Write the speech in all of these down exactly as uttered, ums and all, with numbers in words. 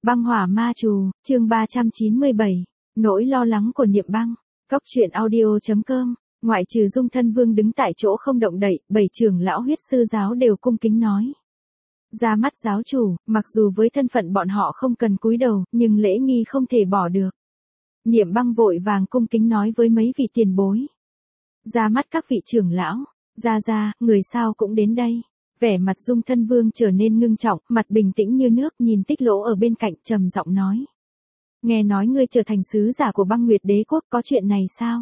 Băng hỏa ma trù, chương ba trăm chín mươi bảy, nỗi lo lắng của Niệm Băng. Cóc truyện audio chấm com, ngoại trừ Dung Thân Vương đứng tại chỗ không động đậy, bảy trưởng lão huyết sư giáo đều cung kính nói. Ra mắt giáo chủ, mặc dù với thân phận bọn họ không cần cúi đầu, nhưng lễ nghi không thể bỏ được. Niệm Băng vội vàng cung kính nói với mấy vị tiền bối. Ra mắt các vị trưởng lão, ra ra, người sao cũng đến đây. Vẻ mặt Dung Thân Vương trở nên ngưng trọng, mặt bình tĩnh như nước, nhìn Tích Lỗ ở bên cạnh trầm giọng nói. Nghe nói ngươi trở thành sứ giả của Băng Nguyệt Đế Quốc, có chuyện này sao?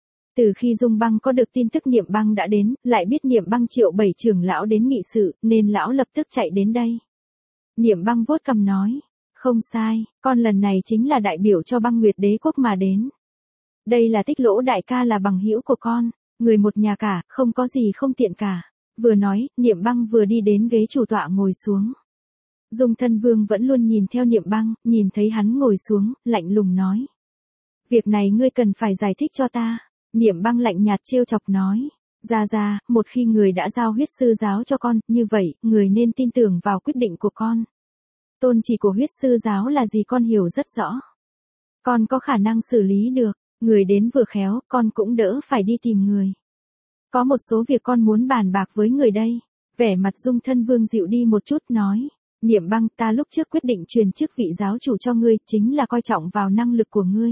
Từ khi Dung Băng có được tin tức Niệm Băng đã đến, lại biết Niệm Băng triệu bảy trưởng lão đến nghị sự, nên lão lập tức chạy đến đây. Niệm Băng vuốt cằm nói, không sai, con lần này chính là đại biểu cho Băng Nguyệt Đế Quốc mà đến. Đây là Tích Lỗ đại ca, là bằng hữu của con, người một nhà cả, không có gì không tiện cả. Vừa nói, Niệm Băng vừa đi đến ghế chủ tọa ngồi xuống. Dung Thân Vương vẫn luôn nhìn theo Niệm Băng, nhìn thấy hắn ngồi xuống, lạnh lùng nói. Việc này ngươi cần phải giải thích cho ta. Niệm Băng lạnh nhạt trêu chọc nói. Ra ra, một khi người đã giao huyết sư giáo cho con, như vậy, người nên tin tưởng vào quyết định của con. Tôn chỉ của huyết sư giáo là gì con hiểu rất rõ. Con có khả năng xử lý được, người đến vừa khéo, con cũng đỡ phải đi tìm người. Có một số việc con muốn bàn bạc với người đây. Vẻ mặt Dung Thân Vương dịu đi một chút nói. Niệm Băng, ta lúc trước quyết định truyền chức vị giáo chủ cho ngươi, chính là coi trọng vào năng lực của ngươi.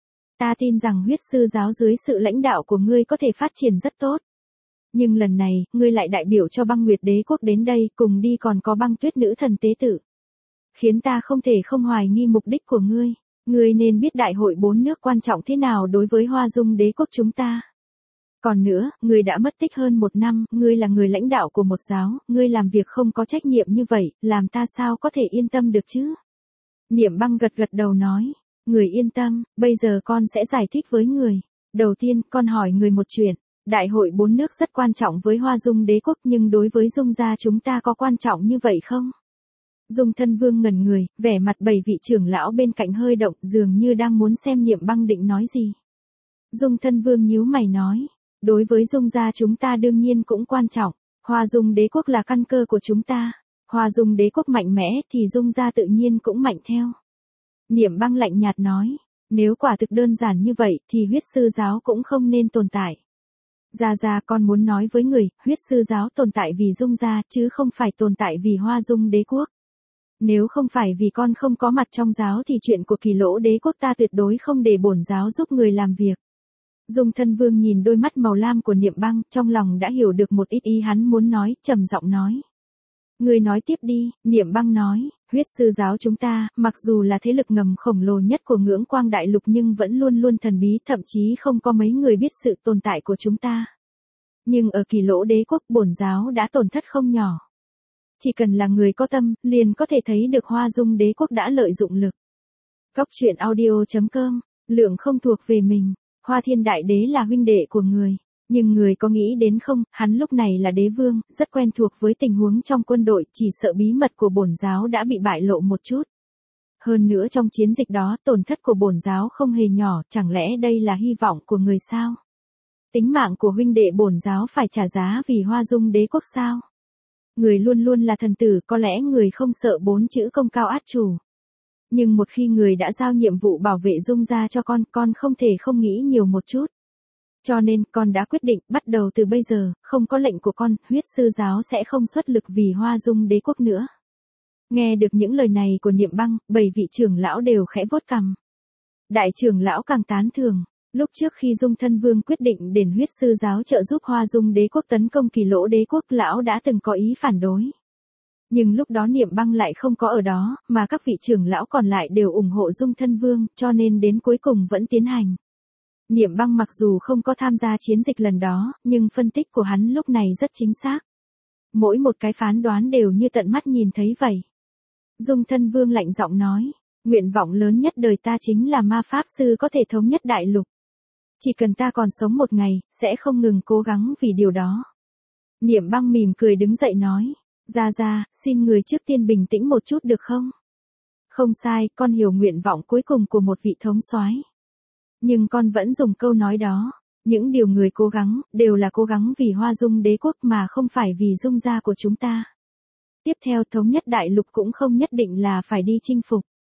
Ta tin rằng huyết sư giáo dưới sự lãnh đạo của ngươi có thể phát triển rất tốt. Nhưng lần này, ngươi lại đại biểu cho Băng Nguyệt Đế Quốc đến đây, cùng đi còn có Băng Tuyết nữ thần tế tự. Khiến ta không thể không hoài nghi mục đích của ngươi. Ngươi nên biết đại hội bốn nước quan trọng thế nào đối với Hoa Dung Đế Quốc chúng ta. Còn nữa, ngươi đã mất tích hơn một năm, ngươi là người lãnh đạo của một giáo, ngươi làm việc không có trách nhiệm như vậy, làm ta sao có thể yên tâm được chứ? Niệm Băng gật gật đầu nói, người yên tâm, bây giờ con sẽ giải thích với người. Đầu tiên, con hỏi người một chuyện, đại hội bốn nước rất quan trọng với Hoa Dung Đế Quốc, nhưng đối với Dung gia chúng ta có quan trọng như vậy không? Dung Thân Vương ngẩn người, vẻ mặt bảy vị trưởng lão bên cạnh hơi động, dường như đang muốn xem Niệm Băng định nói gì. Dung Thân Vương nhíu mày nói. Đối với Dung gia chúng ta đương nhiên cũng quan trọng, Hoa Dung Đế Quốc là căn cơ của chúng ta, Hoa Dung Đế Quốc mạnh mẽ thì Dung gia tự nhiên cũng mạnh theo. Niệm Băng lạnh nhạt nói, nếu quả thực đơn giản như vậy thì huyết sư giáo cũng không nên tồn tại. Gia Gia, con muốn nói với người, huyết sư giáo tồn tại vì Dung gia chứ không phải tồn tại vì Hoa Dung Đế Quốc. Nếu không phải vì con không có mặt trong giáo thì chuyện của Kỳ Lỗ Đế Quốc ta tuyệt đối không để bổn giáo giúp người làm việc. Dung Thân Vương nhìn đôi mắt màu lam của Niệm Băng, trong lòng đã hiểu được một ít ý hắn muốn nói, trầm giọng nói. Người nói tiếp đi, Niệm Băng nói, huyết sư giáo chúng ta, mặc dù là thế lực ngầm khổng lồ nhất của Ngưỡng Quang Đại Lục nhưng vẫn luôn luôn thần bí, thậm chí không có mấy người biết sự tồn tại của chúng ta. Nhưng ở Kỳ Lỗ Đế Quốc, bổn giáo đã tổn thất không nhỏ. Chỉ cần là người có tâm, liền có thể thấy được Hoa Dung Đế Quốc đã lợi dụng lực. Cóc truyện audio chấm com, lượng không thuộc về mình. Hoa Thiên Đại Đế là huynh đệ của người, nhưng người có nghĩ đến không, hắn lúc này là đế vương, rất quen thuộc với tình huống trong quân đội, chỉ sợ bí mật của bổn giáo đã bị bại lộ một chút. Hơn nữa trong chiến dịch đó, tổn thất của bổn giáo không hề nhỏ, chẳng lẽ đây là hy vọng của người sao? Tính mạng của huynh đệ bổn giáo phải trả giá vì Hoa Dung Đế Quốc sao? Người luôn luôn là thần tử, có lẽ người không sợ bốn chữ công cao át chủ. Nhưng một khi người đã giao nhiệm vụ bảo vệ Dung gia cho con, con không thể không nghĩ nhiều một chút. Cho nên, con đã quyết định, bắt đầu từ bây giờ, không có lệnh của con, huyết sư giáo sẽ không xuất lực vì Hoa Dung Đế Quốc nữa. Nghe được những lời này của Niệm Băng, bảy vị trưởng lão đều khẽ vuốt cằm. Đại trưởng lão càng tán thưởng. Lúc trước khi Dung Thân Vương quyết định để huyết sư giáo trợ giúp Hoa Dung Đế Quốc tấn công Kỳ Lỗ Đế Quốc, lão đã từng có ý phản đối. Nhưng lúc đó Niệm Băng lại không có ở đó, mà các vị trưởng lão còn lại đều ủng hộ Dung Thân Vương, cho nên đến cuối cùng vẫn tiến hành. Niệm Băng mặc dù không có tham gia chiến dịch lần đó, nhưng phân tích của hắn lúc này rất chính xác. Mỗi một cái phán đoán đều như tận mắt nhìn thấy vậy. Dung Thân Vương lạnh giọng nói, nguyện vọng lớn nhất đời ta chính là ma pháp sư có thể thống nhất đại lục. Chỉ cần ta còn sống một ngày, sẽ không ngừng cố gắng vì điều đó. Niệm Băng mỉm cười đứng dậy nói. Ra ra, xin người trước tiên bình tĩnh một chút được không? Không sai, con hiểu nguyện vọng cuối cùng của một vị thống soái. Nhưng con vẫn dùng câu nói đó, những điều người cố gắng, đều là cố gắng vì Hoa Dung Đế Quốc mà không phải vì Dung gia của chúng ta. Tiếp theo thống nhất đại lục cũng không nhất định là phải đi chinh phục.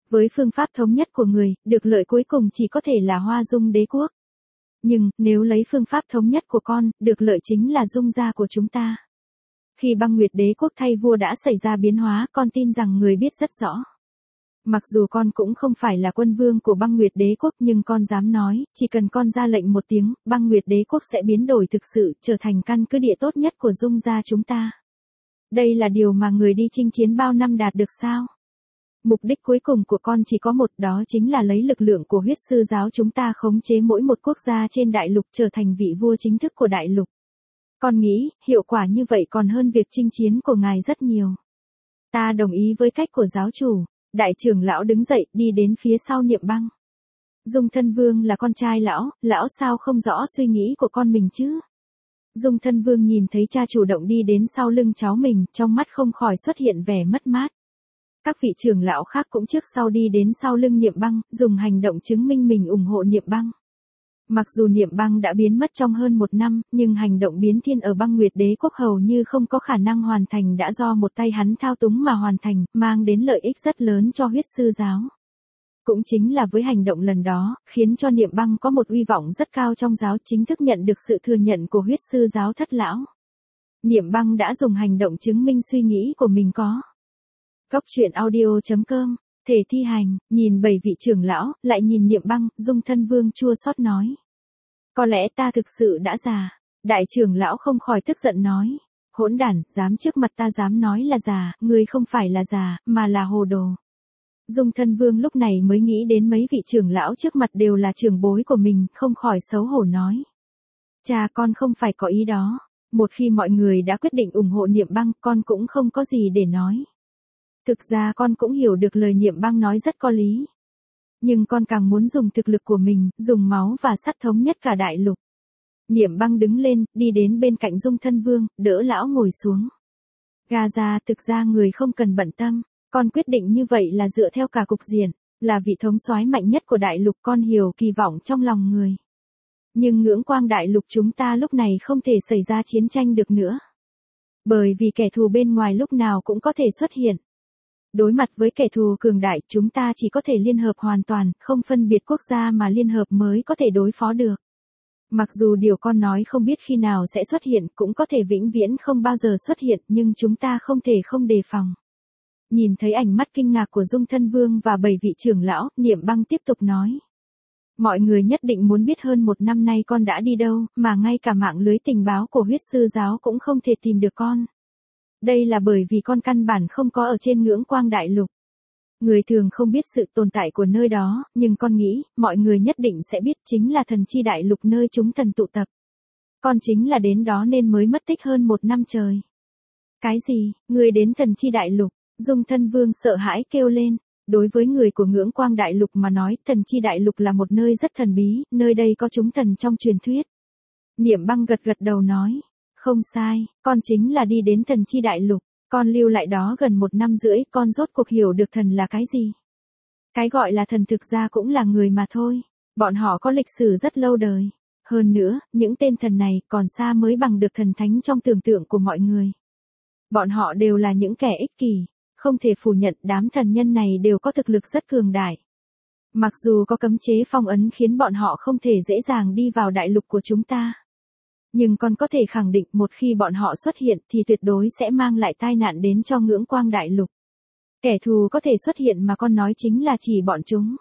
Với phương pháp thống nhất của người, được lợi cuối cùng chỉ có thể là Hoa Dung đế quốc. Nhưng, nếu lấy phương pháp thống nhất của con, được lợi chính là Dung gia của chúng ta. Khi Băng Nguyệt đế quốc thay vua đã xảy ra biến hóa, con tin rằng người biết rất rõ. Mặc dù con cũng không phải là quân vương của Băng Nguyệt đế quốc nhưng con dám nói, chỉ cần con ra lệnh một tiếng, Băng Nguyệt đế quốc sẽ biến đổi thực sự, trở thành căn cứ địa tốt nhất của Dung gia chúng ta. Đây là điều mà người đi chinh chiến bao năm đạt được sao? Mục đích cuối cùng của con chỉ có một, đó chính là lấy lực lượng của huyết sư giáo chúng ta khống chế mỗi một quốc gia trên đại lục trở thành vị vua chính thức của đại lục. Con nghĩ, hiệu quả như vậy còn hơn việc chinh chiến của ngài rất nhiều. Ta đồng ý với cách của giáo chủ. Đại trưởng lão đứng dậy, đi đến phía sau Niệm Băng. Dung Thân Vương là con trai lão, lão sao không rõ suy nghĩ của con mình chứ? Dung Thân Vương nhìn thấy cha chủ động đi đến sau lưng cháu mình, trong mắt không khỏi xuất hiện vẻ mất mát. Các vị trưởng lão khác cũng trước sau đi đến sau lưng Niệm Băng, dùng hành động chứng minh mình ủng hộ Niệm Băng. Mặc dù Niệm Băng đã biến mất trong hơn một năm, nhưng hành động biến thiên ở Băng Nguyệt đế quốc hầu như không có khả năng hoàn thành đã do một tay hắn thao túng mà hoàn thành, mang đến lợi ích rất lớn cho huyết sư giáo. Cũng chính là với hành động lần đó, khiến cho Niệm Băng có một uy vọng rất cao trong giáo, chính thức nhận được sự thừa nhận của huyết sư giáo thất lão. Niệm Băng đã dùng hành động chứng minh suy nghĩ của mình có. Cốc truyện audio chấm com, thể thi hành, nhìn bảy vị trưởng lão, lại nhìn Niệm Băng, Dung Thân Vương chua xót nói. Có lẽ ta thực sự đã già. Đại trưởng lão không khỏi tức giận nói. Hỗn đản, dám trước mặt ta dám nói là già, ngươi không phải là già, mà là hồ đồ. Dung Thân Vương lúc này mới nghĩ đến mấy vị trưởng lão trước mặt đều là trưởng bối của mình, không khỏi xấu hổ nói. Cha con không phải có ý đó. Một khi mọi người đã quyết định ủng hộ Niệm Băng, con cũng không có gì để nói. Thực ra con cũng hiểu được lời Niệm Băng nói rất có lý. Nhưng con càng muốn dùng thực lực của mình, dùng máu và sắt thống nhất cả đại lục. Niệm Băng đứng lên, đi đến bên cạnh Dung Thân Vương, đỡ lão ngồi xuống. Gà già, thực ra người không cần bận tâm, con quyết định như vậy là dựa theo cả cục diện, là vị thống soái mạnh nhất của đại lục, con hiểu kỳ vọng trong lòng người. Nhưng ngưỡng quang đại lục chúng ta lúc này không thể xảy ra chiến tranh được nữa. Bởi vì kẻ thù bên ngoài lúc nào cũng có thể xuất hiện. Đối mặt với kẻ thù cường đại, chúng ta chỉ có thể liên hợp hoàn toàn, không phân biệt quốc gia mà liên hợp mới có thể đối phó được. Mặc dù điều con nói không biết khi nào sẽ xuất hiện, cũng có thể vĩnh viễn không bao giờ xuất hiện, nhưng chúng ta không thể không đề phòng. Nhìn thấy ánh mắt kinh ngạc của Dung Thân Vương và bảy vị trưởng lão, Niệm Băng tiếp tục nói. Mọi người nhất định muốn biết hơn một năm nay con đã đi đâu, mà ngay cả mạng lưới tình báo của huyết sư giáo cũng không thể tìm được con. Đây là bởi vì con căn bản không có ở trên ngưỡng quang đại lục. Người thường không biết sự tồn tại của nơi đó, nhưng con nghĩ, mọi người nhất định sẽ biết chính là thần chi đại lục nơi chúng thần tụ tập. Con chính là đến đó nên mới mất tích hơn một năm trời. Cái gì, người đến thần chi đại lục? Dung Thân Vương sợ hãi kêu lên. Đối với người của ngưỡng quang đại lục mà nói, thần chi đại lục là một nơi rất thần bí, nơi đây có chúng thần trong truyền thuyết. Niệm Băng gật gật đầu nói. Không sai, con chính là đi đến thần chi đại lục. Con lưu lại đó gần một năm rưỡi, con rốt cuộc hiểu được thần là cái gì. Cái gọi là thần thực ra cũng là người mà thôi. Bọn họ có lịch sử rất lâu đời. Hơn nữa, những tên thần này còn xa mới bằng được thần thánh trong tưởng tượng của mọi người. Bọn họ đều là những kẻ ích kỷ. Không thể phủ nhận đám thần nhân này đều có thực lực rất cường đại. Mặc dù có cấm chế phong ấn khiến bọn họ không thể dễ dàng đi vào đại lục của chúng ta. Nhưng con có thể khẳng định một khi bọn họ xuất hiện thì tuyệt đối sẽ mang lại tai nạn đến cho ngưỡng quang đại lục. Kẻ thù có thể xuất hiện mà con nói chính là chỉ bọn chúng.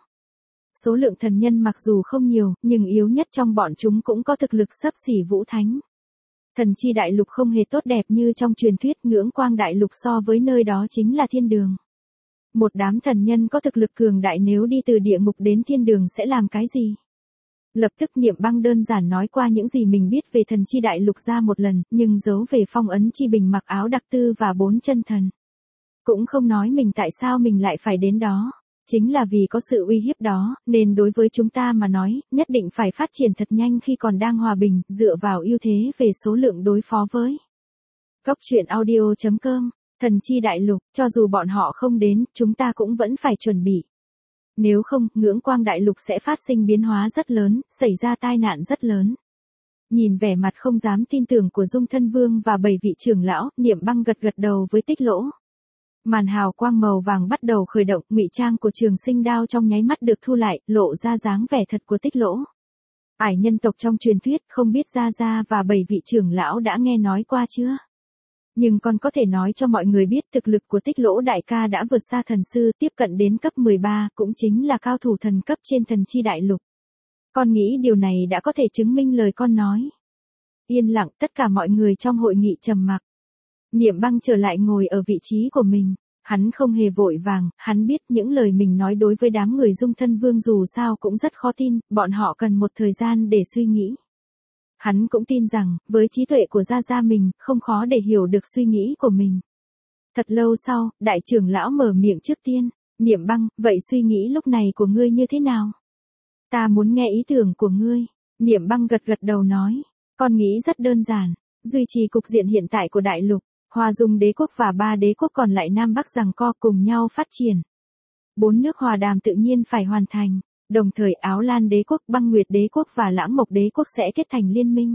Số lượng thần nhân mặc dù không nhiều, nhưng yếu nhất trong bọn chúng cũng có thực lực xấp xỉ vũ thánh. Thần chi đại lục không hề tốt đẹp như trong truyền thuyết, ngưỡng quang đại lục so với nơi đó chính là thiên đường. Một đám thần nhân có thực lực cường đại nếu đi từ địa ngục đến thiên đường sẽ làm cái gì? Lập tức Niệm Băng đơn giản nói qua những gì mình biết về thần chi đại lục ra một lần, nhưng giấu về phong ấn chi bình mặc áo đặc tư và bốn chân thần. Cũng không nói mình tại sao mình lại phải đến đó. Chính là vì có sự uy hiếp đó, nên đối với chúng ta mà nói, nhất định phải phát triển thật nhanh khi còn đang hòa bình, dựa vào ưu thế về số lượng đối phó với. Cốc truyện audio chấm com, thần chi đại lục, cho dù bọn họ không đến, chúng ta cũng vẫn phải chuẩn bị. Nếu không, ngưỡng quang đại lục sẽ phát sinh biến hóa rất lớn, xảy ra tai nạn rất lớn. Nhìn vẻ mặt không dám tin tưởng của Dung Thân Vương và bảy vị trưởng lão, Niệm Băng gật gật đầu với Tích Lỗ. Màn hào quang màu vàng bắt đầu khởi động, ngụy trang của Trường Sinh đao trong nháy mắt được thu lại, lộ ra dáng vẻ thật của Tích Lỗ. Ải nhân tộc trong truyền thuyết, không biết Gia Gia và bảy vị trưởng lão đã nghe nói qua chưa? Nhưng con có thể nói cho mọi người biết thực lực của Tích Lỗ đại ca đã vượt xa thần sư, tiếp cận đến cấp mười ba, cũng chính là cao thủ thần cấp trên thần chi đại lục. Con nghĩ điều này đã có thể chứng minh lời con nói. Yên lặng, tất cả mọi người trong hội nghị trầm mặc. Niệm Băng trở lại ngồi ở vị trí của mình. Hắn không hề vội vàng, hắn biết những lời mình nói đối với đám người Dung Thân Vương dù sao cũng rất khó tin, bọn họ cần một thời gian để suy nghĩ. Hắn cũng tin rằng, với trí tuệ của Gia Gia mình, không khó để hiểu được suy nghĩ của mình. Thật lâu sau, đại trưởng lão mở miệng trước tiên. Niệm Băng, vậy suy nghĩ lúc này của ngươi như thế nào? Ta muốn nghe ý tưởng của ngươi. Niệm Băng gật gật đầu nói. Con nghĩ rất đơn giản. Duy trì cục diện hiện tại của đại lục. Hoa Dung đế quốc và ba đế quốc còn lại Nam Bắc giằng co cùng nhau phát triển. Bốn nước hòa đàm tự nhiên phải hoàn thành. Đồng thời Áo Lan đế quốc, Băng Nguyệt đế quốc và Lãng Mộc đế quốc sẽ kết thành liên minh.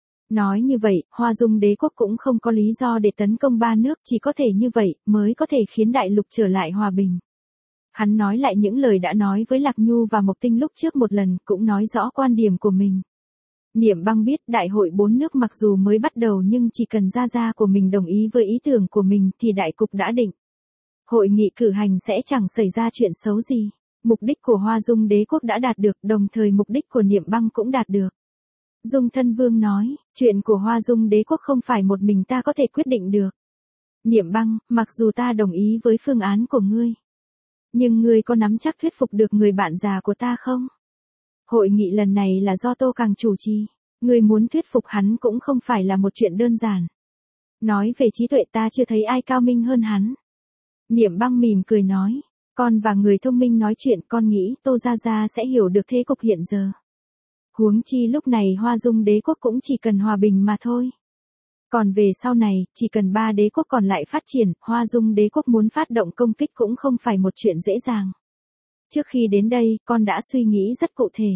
Nói như vậy, Hoa Dung đế quốc cũng không có lý do để tấn công ba nước, chỉ có thể như vậy mới có thể khiến đại lục trở lại hòa bình. Hắn nói lại những lời đã nói với Lạc Nhu và Mộc Tinh lúc trước một lần, cũng nói rõ quan điểm của mình. Niệm Băng biết đại hội bốn nước mặc dù mới bắt đầu nhưng chỉ cần Gia Gia của mình đồng ý với ý tưởng của mình thì đại cục đã định. Hội nghị cử hành sẽ chẳng xảy ra chuyện xấu gì. Mục đích của Hoa Dung đế quốc đã đạt được, đồng thời mục đích của Niệm Băng cũng đạt được. Dung Thân Vương nói, chuyện của Hoa Dung đế quốc không phải một mình ta có thể quyết định được. Niệm Băng, mặc dù ta đồng ý với phương án của ngươi, nhưng ngươi có nắm chắc thuyết phục được người bạn già của ta không? Hội nghị lần này là do Tô Càng chủ trì, ngươi muốn thuyết phục hắn cũng không phải là một chuyện đơn giản. Nói về trí tuệ ta chưa thấy ai cao minh hơn hắn. Niệm Băng mỉm cười nói, con và người thông minh nói chuyện, con nghĩ Tô Gia Gia sẽ hiểu được thế cục hiện giờ. Huống chi lúc này Hoa Dung đế quốc cũng chỉ cần hòa bình mà thôi. Còn về sau này, chỉ cần ba đế quốc còn lại phát triển, Hoa Dung đế quốc muốn phát động công kích cũng không phải một chuyện dễ dàng. Trước khi đến đây, con đã suy nghĩ rất cụ thể.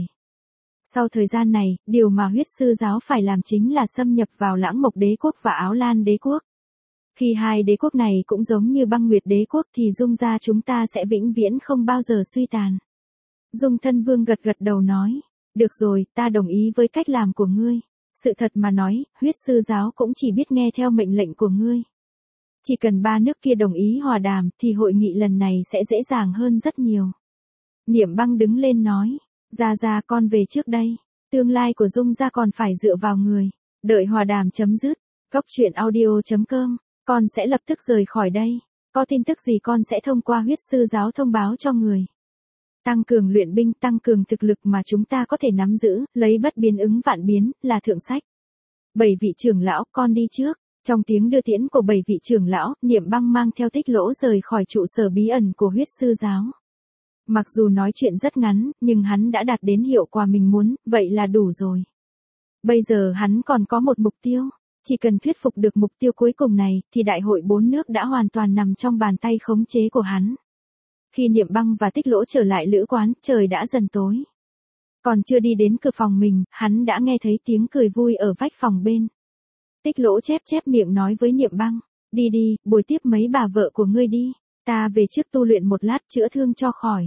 Sau thời gian này, điều mà huyết sư giáo phải làm chính là xâm nhập vào Lãng Mộc đế quốc và Áo Lan đế quốc. Khi hai đế quốc này cũng giống như Băng Nguyệt đế quốc thì Dung gia chúng ta sẽ vĩnh viễn không bao giờ suy tàn. Dung Thân Vương gật gật đầu nói, được rồi, ta đồng ý với cách làm của ngươi. Sự thật mà nói, huyết sư giáo cũng chỉ biết nghe theo mệnh lệnh của ngươi. Chỉ cần ba nước kia đồng ý hòa đàm thì hội nghị lần này sẽ dễ dàng hơn rất nhiều. Niệm Băng đứng lên nói, Gia Gia con về trước đây, tương lai của Dung gia còn phải dựa vào người. Đợi hòa đàm chấm dứt, cốc truyện audio chấm com, con sẽ lập tức rời khỏi đây. Có tin tức gì con sẽ thông qua huyết sư giáo thông báo cho người. Tăng cường luyện binh, tăng cường thực lực mà chúng ta có thể nắm giữ, lấy bất biến ứng vạn biến, là thượng sách. Bảy vị trưởng lão, con đi trước. Trong tiếng đưa tiễn của bảy vị trưởng lão, Niệm Băng mang theo Tích Lỗ rời khỏi trụ sở bí ẩn của huyết sư giáo. Mặc dù nói chuyện rất ngắn, nhưng hắn đã đạt đến hiệu quả mình muốn, vậy là đủ rồi. Bây giờ hắn còn có một mục tiêu. Chỉ cần thuyết phục được mục tiêu cuối cùng này, thì đại hội bốn nước đã hoàn toàn nằm trong bàn tay khống chế của hắn. Khi Niệm Băng và Tích Lỗ trở lại lữ quán, trời đã dần tối. Còn chưa đi đến cửa phòng mình, hắn đã nghe thấy tiếng cười vui ở vách phòng bên. Tích Lỗ chép chép miệng nói với Niệm Băng, đi đi, bồi tiếp mấy bà vợ của ngươi đi, ta về trước tu luyện một lát chữa thương cho khỏi.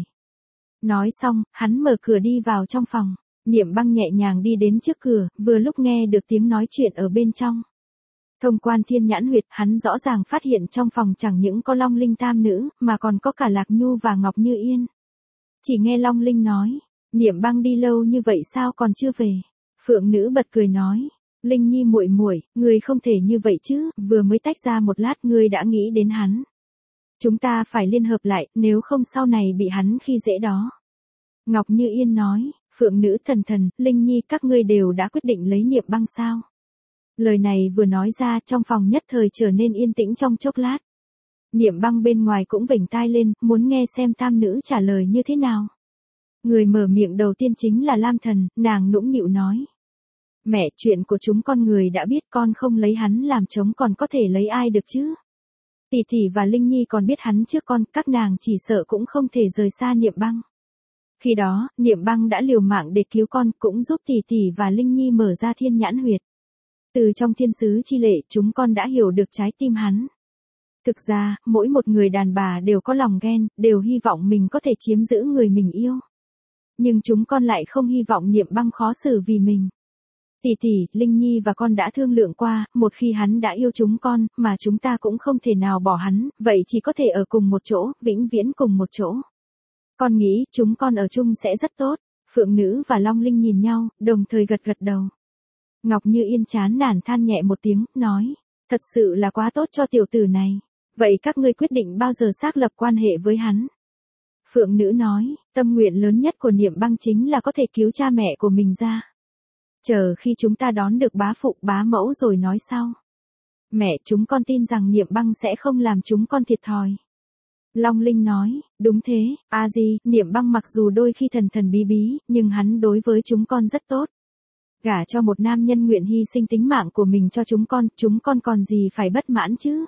Nói xong, hắn mở cửa đi vào trong phòng. Niệm Băng nhẹ nhàng đi đến trước cửa, vừa lúc nghe được tiếng nói chuyện ở bên trong. Thông quan thiên nhãn huyệt, hắn rõ ràng phát hiện trong phòng chẳng những có Long Linh tam nữ, mà còn có cả Lạc Nhu và Ngọc Như Yên. Chỉ nghe Long Linh nói, Niệm Băng đi lâu như vậy sao còn chưa về? Phượng nữ bật cười nói, Linh Nhi muội muội, ngươi không thể như vậy chứ, vừa mới tách ra một lát ngươi đã nghĩ đến hắn. Chúng ta phải liên hợp lại, nếu không sau này bị hắn khi dễ đó. Ngọc Như Yên nói, Phượng nữ thần thần, Linh Nhi các ngươi đều đã quyết định lấy Niệm Băng sao? Lời này vừa nói ra, trong phòng nhất thời trở nên yên tĩnh trong chốc lát. Niệm Băng bên ngoài cũng vểnh tai lên, muốn nghe xem tam nữ trả lời như thế nào. Người mở miệng đầu tiên chính là Lam Thần, nàng nũng nịu nói. Mẹ, chuyện của chúng con người đã biết, con không lấy hắn làm chống còn có thể lấy ai được chứ? Tỷ tỷ và Linh Nhi còn biết hắn trước con, các nàng chỉ sợ cũng không thể rời xa Niệm Băng. Khi đó, Niệm Băng đã liều mạng để cứu con, cũng giúp tỷ tỷ và Linh Nhi mở ra thiên nhãn huyệt. Từ trong thiên sứ chi lệ, chúng con đã hiểu được trái tim hắn. Thực ra, mỗi một người đàn bà đều có lòng ghen, đều hy vọng mình có thể chiếm giữ người mình yêu. Nhưng chúng con lại không hy vọng Niệm Băng khó xử vì mình. Tỷ tỷ, Linh Nhi và con đã thương lượng qua, một khi hắn đã yêu chúng con, mà chúng ta cũng không thể nào bỏ hắn, vậy chỉ có thể ở cùng một chỗ, vĩnh viễn cùng một chỗ. Con nghĩ, chúng con ở chung sẽ rất tốt. Phượng Nữ và Long Linh nhìn nhau, đồng thời gật gật đầu. Ngọc Như Yên chán nản than nhẹ một tiếng, nói, thật sự là quá tốt cho tiểu tử này. Vậy các ngươi quyết định bao giờ xác lập quan hệ với hắn? Phượng Nữ nói, tâm nguyện lớn nhất của Niệm Băng chính là có thể cứu cha mẹ của mình ra. Chờ khi chúng ta đón được bá phụ bá mẫu rồi nói sau. Mẹ, chúng con tin rằng Niệm Băng sẽ không làm chúng con thiệt thòi. Long Linh nói, đúng thế, A Di, Niệm Băng mặc dù đôi khi thần thần bí bí, nhưng hắn đối với chúng con rất tốt. Gả cho một nam nhân nguyện hy sinh tính mạng của mình cho chúng con, chúng con còn gì phải bất mãn chứ?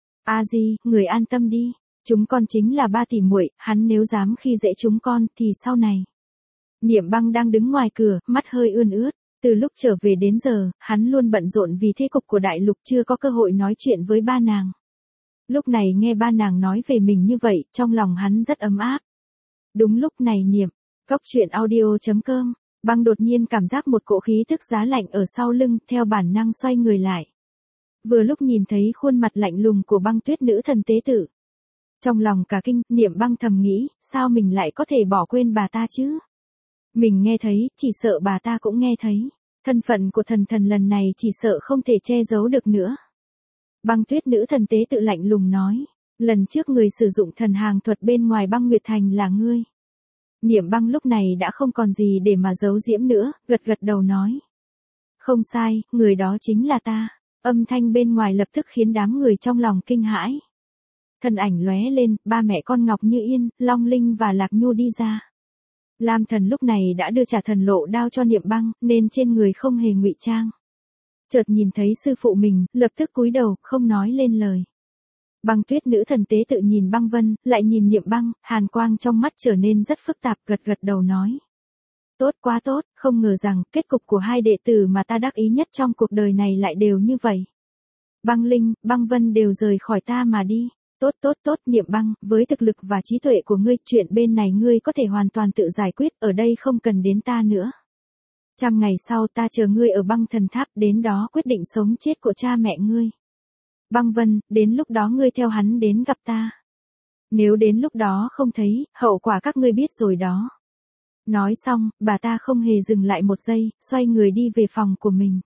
A Di, người an tâm đi, chúng con chính là ba tỷ muội, hắn nếu dám khi dễ chúng con thì sau này. Niệm Băng đang đứng ngoài cửa, mắt hơi ươn ướt. Từ lúc trở về đến giờ, hắn luôn bận rộn vì thế cục của đại lục chưa có cơ hội nói chuyện với ba nàng. Lúc này nghe ba nàng nói về mình như vậy, trong lòng hắn rất ấm áp. Đúng lúc này Niệm, Cốc Truyện Audio chấm com, Băng đột nhiên cảm giác một cỗ khí tức giá lạnh ở sau lưng, theo bản năng xoay người lại. Vừa lúc nhìn thấy khuôn mặt lạnh lùng của Băng Tuyết nữ thần tế tử. Trong lòng cả kinh, Niệm Băng thầm nghĩ, sao mình lại có thể bỏ quên bà ta chứ? Mình nghe thấy, chỉ sợ bà ta cũng nghe thấy. Thân phận của thần thần lần này chỉ sợ không thể che giấu được nữa. Băng Tuyết nữ thần tế tự lạnh lùng nói. Lần trước người sử dụng thần hàng thuật bên ngoài Băng Nguyệt Thành là ngươi. Niệm Băng lúc này đã không còn gì để mà giấu giễm nữa, gật gật đầu nói. Không sai, người đó chính là ta. Âm thanh bên ngoài lập tức khiến đám người trong lòng kinh hãi. Thân ảnh lóe lên, ba mẹ con Ngọc Như Yên, Long Linh và Lạc Nhu đi ra. Lam Thần lúc này đã đưa trả thần lộ đao cho Niệm Băng, nên trên người không hề ngụy trang. Chợt nhìn thấy sư phụ mình, lập tức cúi đầu, không nói lên lời. Băng Tuyết nữ thần tế tự nhìn Băng Vân, lại nhìn Niệm Băng, hàn quang trong mắt trở nên rất phức tạp, gật gật đầu nói. Tốt quá tốt, không ngờ rằng, kết cục của hai đệ tử mà ta đắc ý nhất trong cuộc đời này lại đều như vậy. Băng Linh, Băng Vân đều rời khỏi ta mà đi. Tốt tốt tốt, Niệm Băng, với thực lực và trí tuệ của ngươi, chuyện bên này ngươi có thể hoàn toàn tự giải quyết, ở đây không cần đến ta nữa. Trăm ngày sau ta chờ ngươi ở Băng Thần Tháp, đến đó quyết định sống chết của cha mẹ ngươi. Băng Vân, đến lúc đó ngươi theo hắn đến gặp ta. Nếu đến lúc đó không thấy, hậu quả các ngươi biết rồi đó. Nói xong, bà ta không hề dừng lại một giây, xoay người đi về phòng của mình.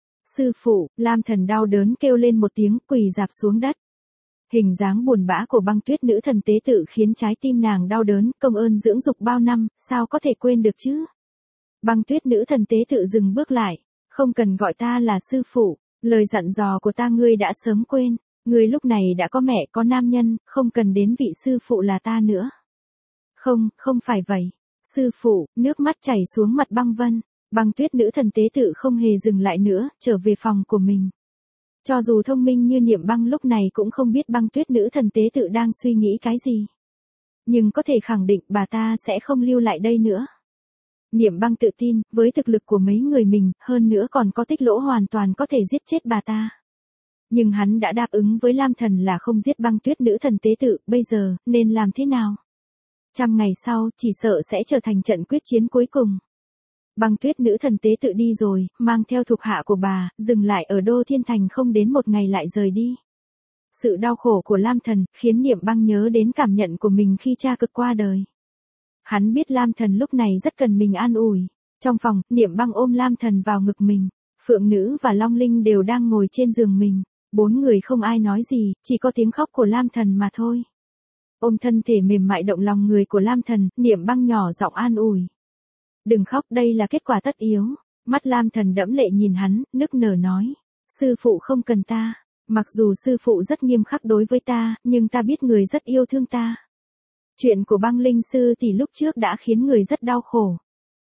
Sư phụ, Lam Thần đau đớn kêu lên một tiếng, quỳ rạp xuống đất. Hình dáng buồn bã của Băng Tuyết nữ thần tế tự khiến trái tim nàng đau đớn, công ơn dưỡng dục bao năm, sao có thể quên được chứ? Băng Tuyết nữ thần tế tự dừng bước lại, không cần gọi ta là sư phụ, lời dặn dò của ta ngươi đã sớm quên, ngươi lúc này đã có mẹ có nam nhân, không cần đến vị sư phụ là ta nữa. Không, không phải vậy. Sư phụ, nước mắt chảy xuống mặt Băng Vân, Băng Tuyết nữ thần tế tự không hề dừng lại nữa, trở về phòng của mình. Cho dù thông minh như Niệm Băng lúc này cũng không biết Băng Tuyết nữ thần tế tự đang suy nghĩ cái gì. Nhưng có thể khẳng định bà ta sẽ không lưu lại đây nữa. Niệm Băng tự tin, với thực lực của mấy người mình, hơn nữa còn có tích lỗ hoàn toàn có thể giết chết bà ta. Nhưng hắn đã đáp ứng với Lam Thần là không giết Băng Tuyết nữ thần tế tự, bây giờ, nên làm thế nào? Trăm ngày sau, chỉ sợ sẽ trở thành trận quyết chiến cuối cùng. Băng Tuyết nữ thần tế tự đi rồi, mang theo thuộc hạ của bà, dừng lại ở Đô Thiên Thành không đến một ngày lại rời đi. Sự đau khổ của Lam Thần, khiến Niệm Băng nhớ đến cảm nhận của mình khi cha cực qua đời. Hắn biết Lam Thần lúc này rất cần mình an ủi. Trong phòng, Niệm Băng ôm Lam Thần vào ngực mình. Phượng Nữ và Long Linh đều đang ngồi trên giường mình. Bốn người không ai nói gì, chỉ có tiếng khóc của Lam Thần mà thôi. Ôm thân thể mềm mại động lòng người của Lam Thần, Niệm Băng nhỏ giọng an ủi. Đừng khóc, đây là kết quả tất yếu. Mắt Lam Thần đẫm lệ nhìn hắn, nức nở nói. Sư phụ không cần ta. Mặc dù sư phụ rất nghiêm khắc đối với ta, nhưng ta biết người rất yêu thương ta. Chuyện của Băng Linh sư thì lúc trước đã khiến người rất đau khổ.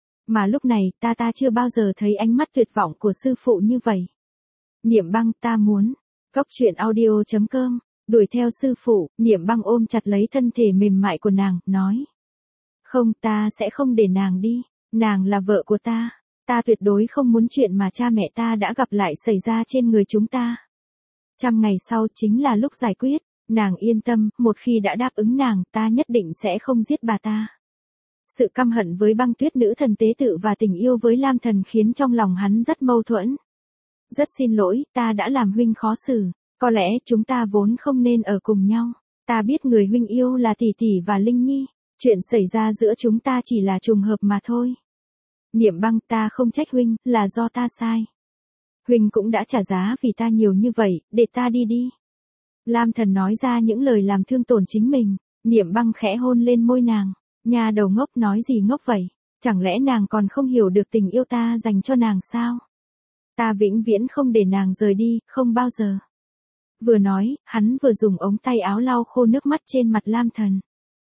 Mà lúc này, ta ta chưa bao giờ thấy ánh mắt tuyệt vọng của sư phụ như vậy. Niệm Băng, ta muốn. Cốc Truyện Audio chấm com, đuổi theo sư phụ, Niệm Băng ôm chặt lấy thân thể mềm mại của nàng, nói. Không, ta sẽ không để nàng đi. Nàng là vợ của ta. Ta tuyệt đối không muốn chuyện mà cha mẹ ta đã gặp lại xảy ra trên người chúng ta. Trăm ngày sau chính là lúc giải quyết. Nàng yên tâm, một khi đã đáp ứng nàng, ta nhất định sẽ không giết bà ta. Sự căm hận với băng tuyết nữ thần tế tự và tình yêu với Lam Thần khiến trong lòng hắn rất mâu thuẫn. Rất xin lỗi, ta đã làm huynh khó xử. Có lẽ chúng ta vốn không nên ở cùng nhau. Ta biết người huynh yêu là tỷ tỷ và Linh Nhi. Chuyện xảy ra giữa chúng ta chỉ là trùng hợp mà thôi. Niệm Băng, ta không trách huynh, là do ta sai. Huynh cũng đã trả giá vì ta nhiều như vậy, để ta đi đi. Lam Thần nói ra những lời làm thương tổn chính mình. Niệm Băng khẽ hôn lên môi nàng. Nhà đầu ngốc nói gì ngốc vậy? Chẳng lẽ nàng còn không hiểu được tình yêu ta dành cho nàng sao? Ta vĩnh viễn không để nàng rời đi, không bao giờ. Vừa nói, hắn vừa dùng ống tay áo lau khô nước mắt trên mặt Lam Thần.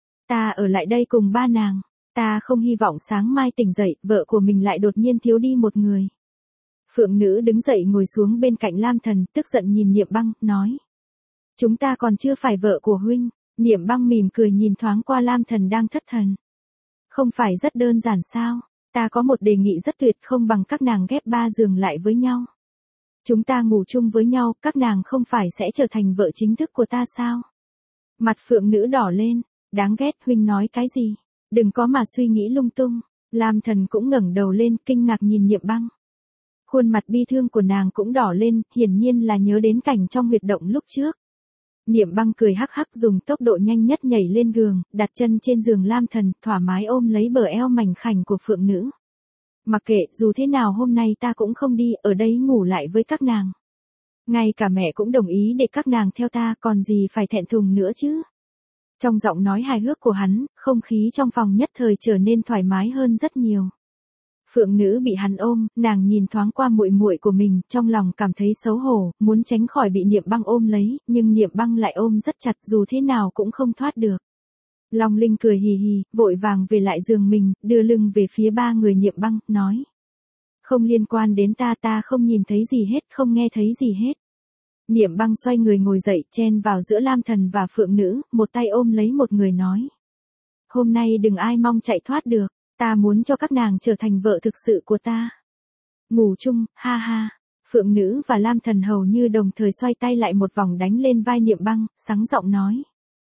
Ta ở lại đây cùng ba nàng. Ta không hy vọng sáng mai tỉnh dậy, vợ của mình lại đột nhiên thiếu đi một người. Phượng nữ đứng dậy ngồi xuống bên cạnh Lam Thần, tức giận nhìn Niệm Băng, nói. Chúng ta còn chưa phải vợ của huynh. Niệm Băng mỉm cười nhìn thoáng qua Lam Thần đang thất thần. Không phải rất đơn giản sao? Ta có một đề nghị rất tuyệt, không bằng các nàng ghép ba giường lại với nhau. Chúng ta ngủ chung với nhau, các nàng không phải sẽ trở thành vợ chính thức của ta sao? Mặt Phượng nữ đỏ lên, đáng ghét, huynh nói cái gì? Đừng có mà suy nghĩ lung tung. Lam Thần cũng ngẩng đầu lên, kinh ngạc nhìn Niệm Băng. Khuôn mặt bi thương của nàng cũng đỏ lên, hiển nhiên là nhớ đến cảnh trong huyệt động lúc trước. Niệm Băng cười hắc hắc dùng tốc độ nhanh nhất nhảy lên giường, đặt chân trên giường Lam Thần, thoải mái ôm lấy bờ eo mảnh khảnh của Phượng nữ. Mặc kệ, dù thế nào hôm nay ta cũng không đi, ở đây ngủ lại với các nàng. Ngay cả mẹ cũng đồng ý để các nàng theo ta, còn gì phải thẹn thùng nữa chứ. Trong giọng nói hài hước của hắn, không khí trong phòng nhất thời trở nên thoải mái hơn rất nhiều. Phượng nữ bị hắn ôm, nàng nhìn thoáng qua muội muội của mình, trong lòng cảm thấy xấu hổ, muốn tránh khỏi bị Niệm Băng ôm lấy, nhưng Niệm Băng lại ôm rất chặt, dù thế nào cũng không thoát được. Long Linh cười hì hì, vội vàng về lại giường mình, đưa lưng về phía ba người Niệm Băng, nói. Không liên quan đến ta, ta không nhìn thấy gì hết, không nghe thấy gì hết. Niệm Băng xoay người ngồi dậy, chen vào giữa Lam Thần và Phượng nữ, một tay ôm lấy một người nói. Hôm nay đừng ai mong chạy thoát được. Ta muốn cho các nàng trở thành vợ thực sự của ta. Ngủ chung, ha ha. Phượng nữ và Lam Thần hầu như đồng thời xoay tay lại một vòng đánh lên vai Niệm Băng, sáng giọng nói.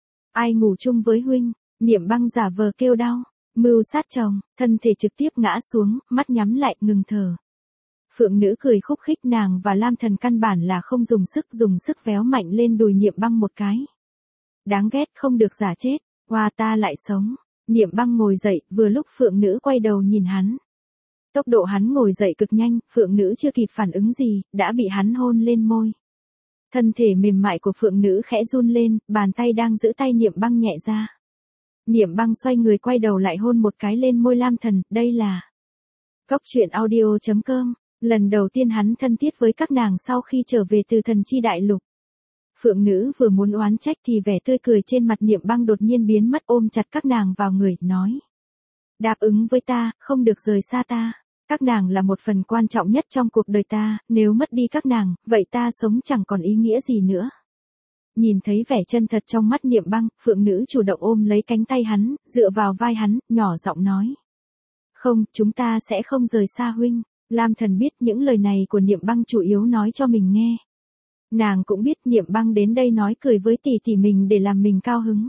Ai ngủ chung với huynh? Niệm Băng giả vờ kêu đau. Mưu sát chồng, thân thể trực tiếp ngã xuống, mắt nhắm lại, ngừng thở. Phượng nữ cười khúc khích, nàng và Lam Thần căn bản là không dùng sức, dùng sức véo mạnh lên đùi Niệm Băng một cái. Đáng ghét, không được giả chết, qua ta lại sống. Niệm Băng ngồi dậy, vừa lúc Phượng nữ quay đầu nhìn hắn. Tốc độ hắn ngồi dậy cực nhanh, Phượng nữ chưa kịp phản ứng gì, đã bị hắn hôn lên môi. Thân thể mềm mại của Phượng nữ khẽ run lên, bàn tay đang giữ tay Niệm Băng nhẹ ra. Niệm Băng xoay người quay đầu lại hôn một cái lên môi Lam Thần, đây là Cốc truyện audio chấm com, lần đầu tiên hắn thân thiết với các nàng sau khi trở về từ Thần Chi Đại Lục. Phượng nữ vừa muốn oán trách thì vẻ tươi cười trên mặt Niệm Băng đột nhiên biến mất, ôm chặt các nàng vào người, nói. Đáp ứng với ta, không được rời xa ta. Các nàng là một phần quan trọng nhất trong cuộc đời ta, nếu mất đi các nàng, vậy ta sống chẳng còn ý nghĩa gì nữa. Nhìn thấy vẻ chân thật trong mắt Niệm Băng, Phượng nữ chủ động ôm lấy cánh tay hắn, dựa vào vai hắn, nhỏ giọng nói. Không, chúng ta sẽ không rời xa huynh. Lam Thần biết những lời này của Niệm Băng chủ yếu nói cho mình nghe. Nàng cũng biết Niệm Băng đến đây nói cười với tỷ tỷ mình để làm mình cao hứng.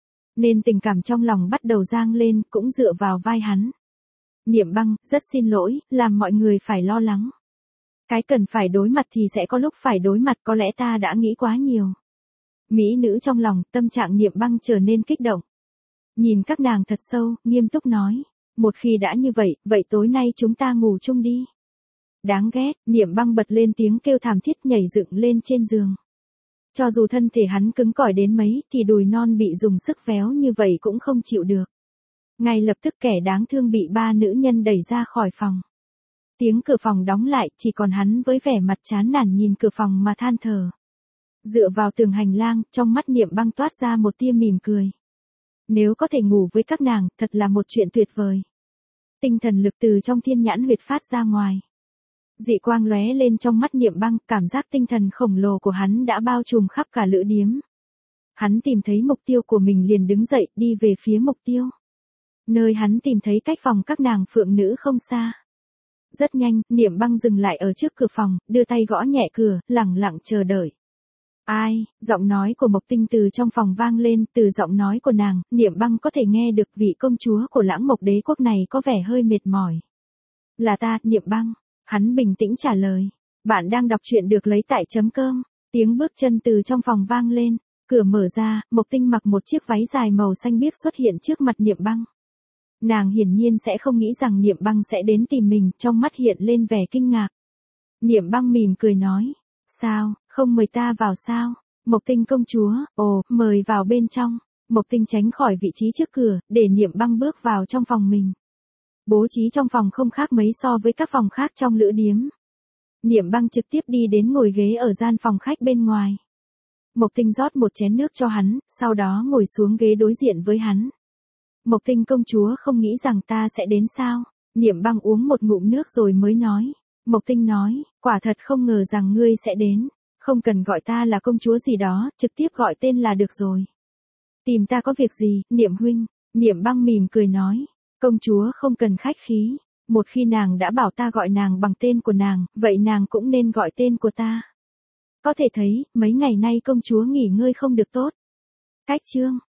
Nên tình cảm trong lòng bắt đầu dâng lên, cũng dựa vào vai hắn. Niệm Băng, rất xin lỗi, làm mọi người phải lo lắng. Cái cần phải đối mặt thì sẽ có lúc phải đối mặt, có lẽ ta đã nghĩ quá nhiều. Mỹ nữ trong lòng, tâm trạng Niệm Băng trở nên kích động. Nhìn các nàng thật sâu, nghiêm túc nói. Một khi đã như vậy, vậy tối nay chúng ta ngủ chung đi. Đáng ghét, Niệm Băng bật lên tiếng kêu thảm thiết, nhảy dựng lên trên giường. Cho dù thân thể hắn cứng cỏi đến mấy thì đùi non bị dùng sức véo như vậy cũng không chịu được. Ngay lập tức kẻ đáng thương bị ba nữ nhân đẩy ra khỏi phòng. Tiếng cửa phòng đóng lại, chỉ còn hắn với vẻ mặt chán nản nhìn cửa phòng mà than thở. Dựa vào tường hành lang, trong mắt Niệm Băng toát ra một tia mỉm cười. Nếu có thể ngủ với các nàng, thật là một chuyện tuyệt vời. Tinh thần lực từ trong thiên nhãn huyệt phát ra ngoài. Dị quang lóe lên trong mắt Niệm Băng, cảm giác tinh thần khổng lồ của hắn đã bao trùm khắp cả lữ điếm. Hắn tìm thấy mục tiêu của mình liền đứng dậy, đi về phía mục tiêu. Nơi hắn tìm thấy cách phòng các nàng Phượng nữ không xa. Rất nhanh, Niệm Băng dừng lại ở trước cửa phòng, đưa tay gõ nhẹ cửa, lặng lặng chờ đợi. Ai, giọng nói của Mộc Tinh từ trong phòng vang lên, từ giọng nói của nàng, Niệm Băng có thể nghe được vị công chúa của Lãng Mộc Đế quốc này có vẻ hơi mệt mỏi. Là ta, Niệm Băng. Hắn bình tĩnh trả lời. Bạn đang đọc truyện được lấy tại chấm cơm. Tiếng bước chân từ trong phòng vang lên, cửa mở ra, Mộc Tinh mặc một chiếc váy dài màu xanh biếc xuất hiện trước mặt Niệm Băng. Nàng hiển nhiên sẽ không nghĩ rằng Niệm Băng sẽ đến tìm mình, trong mắt hiện lên vẻ kinh ngạc. Niệm Băng mỉm cười nói, sao, không mời ta vào sao? Mộc Tinh công chúa, ồ, mời vào bên trong. Mộc Tinh tránh khỏi vị trí trước cửa, để Niệm Băng bước vào trong phòng mình. Bố trí trong phòng không khác mấy so với các phòng khác trong lữ điếm. Niệm Băng trực tiếp đi đến ngồi ghế ở gian phòng khách bên ngoài. Mộc Tinh rót một chén nước cho hắn, sau đó ngồi xuống ghế đối diện với hắn. Mộc Tinh công chúa không nghĩ rằng ta sẽ đến sao? Niệm Băng uống một ngụm nước rồi mới nói. Mộc Tinh nói, quả thật không ngờ rằng ngươi sẽ đến. Không cần gọi ta là công chúa gì đó, trực tiếp gọi tên là được rồi. Tìm ta có việc gì, Niệm huynh? Niệm Băng mỉm cười nói. Công chúa không cần khách khí. Một khi nàng đã bảo ta gọi nàng bằng tên của nàng, vậy nàng cũng nên gọi tên của ta. Có thể thấy, mấy ngày nay công chúa nghỉ ngơi không được tốt. Cách chương.